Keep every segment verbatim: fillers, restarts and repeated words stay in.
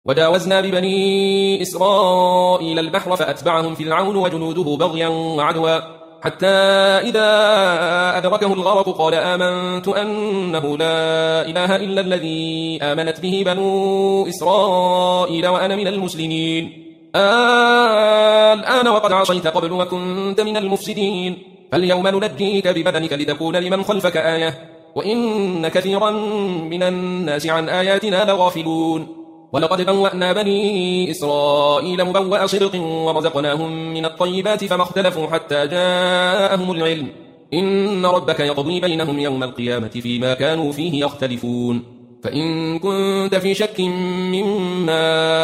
وجاوزنا ببني إسرائيل البحر فأتبعهم فرعون وجنوده بغيا وعدوا حتى إذا أدركه الغرق قال آمنت أنه لا إله إلا الذي آمنت به بنو إسرائيل وأنا من المسلمين. الآن وقد عصيت قبل وكنت من المفسدين فاليوم ننجيك ببدنك لتكون لمن خلفك آية وإن كثيرا من الناس عن آياتنا لغافلون. ولقد بوأنا بني إسرائيل مبوأ صدق ورزقناهم من الطيبات فما اختلفوا حتى جاءهم العلم إن ربك يقضي بينهم يوم القيامة فيما كانوا فيه يختلفون. فإن كنت في شك مما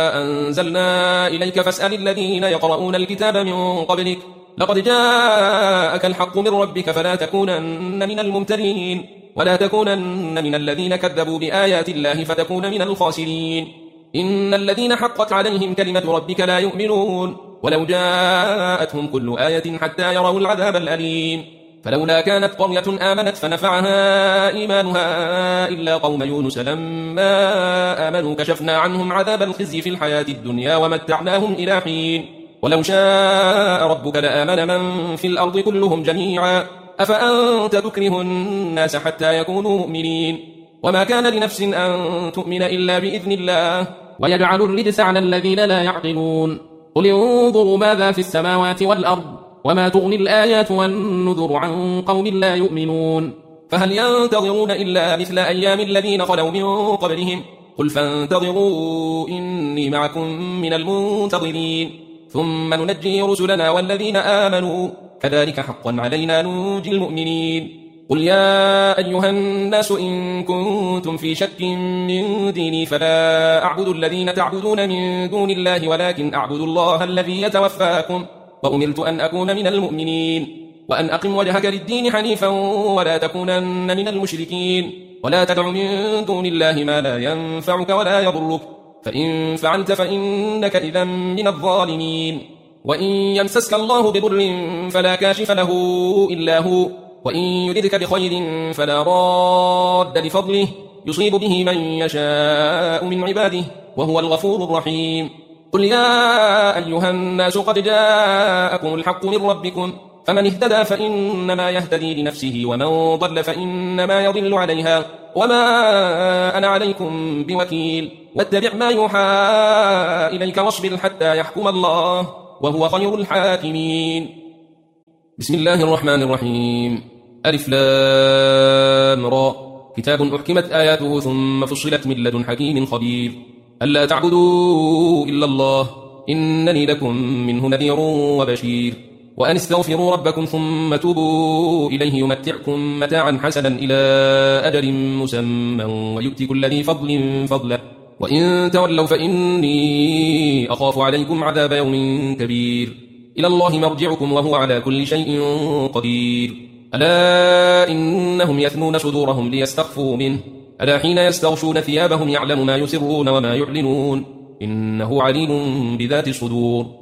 أنزلنا إليك فاسأل الذين يقرؤون الكتاب من قبلك لقد جاءك الحق من ربك فلا تكونن من الممترين ولا تكونن من الذين كذبوا بآيات الله فتكون من الخاسرين. إن الذين حقت عليهم كلمة ربك لا يؤمنون ولو جاءتهم كل آية حتى يروا العذاب الأليم. فلولا كانت قرية آمنت فنفعها إيمانها إلا قوم يونس لما آمنوا كشفنا عنهم عذاب الخزي في الحياة الدنيا ومتعناهم إلى حين. ولو شاء ربك لآمن من في الأرض كلهم جميعا أفأنت تكره الناس حتى يكونوا مؤمنين وما كان لنفس أن تؤمن إلا بإذن الله ويجعل الرجس على الذين لا يعقلون. قل انظروا ماذا في السماوات والأرض وما تغني الآيات والنذر عن قوم لا يؤمنون. فهل ينتظرون إلا مثل أيام الذين خلوا من قبلهم قل فانتظروا إني معكم من المنتظرين ثم ننجي رسلنا والذين آمنوا كذلك حقا علينا ننجي المؤمنين. قل يا أيها الناس إن كنتم في شك من ديني فلا أعبد الذين تعبدون من دون الله ولكن أعبد الله الذي يتوفاكم وأمرت أن أكون من المؤمنين وأن أقم وجهك للدين حنيفا ولا تكونن من المشركين ولا تدع من دون الله ما لا ينفعك ولا يضرك فإن فعلت فإنك إذا من الظالمين. وإن يمسسك الله بضر فلا كاشف له إلا هو وإن يردك بخير فلا راد لفضله يصيب به من يشاء من عباده وهو الغفور الرحيم. قل يا أيها الناس قد جاءكم الحق من ربكم فمن اهتدى فإنما يهتدي لنفسه ومن ضل فإنما يضل عليها وما أنا عليكم بوكيل واتبع ما يوحى إليك واصبر حتى يحكم الله وهو خير الحاكمين. بسم الله الرحمن الرحيم. ألف لام را كتاب أحكمت آياته ثم فصلت من لدن حكيم خبير ألا تعبدوا إلا الله إنني لكم منه نذير وبشير وأن استغفروا ربكم ثم توبوا إليه يمتعكم متاعا حسنا إلى أجل مسمى ويؤتي كل ذي فضل فضله وإن تولوا فإني أخاف عليكم عذاب يوم كبير إلى الله مرجعكم وهو على كل شيء قدير. ألا إنهم يثنون صدورهم ليستخفوا منه ألا حين يستغشون ثيابهم يعلم ما يسرون وما يعلنون إنه عليم بذات الصدور.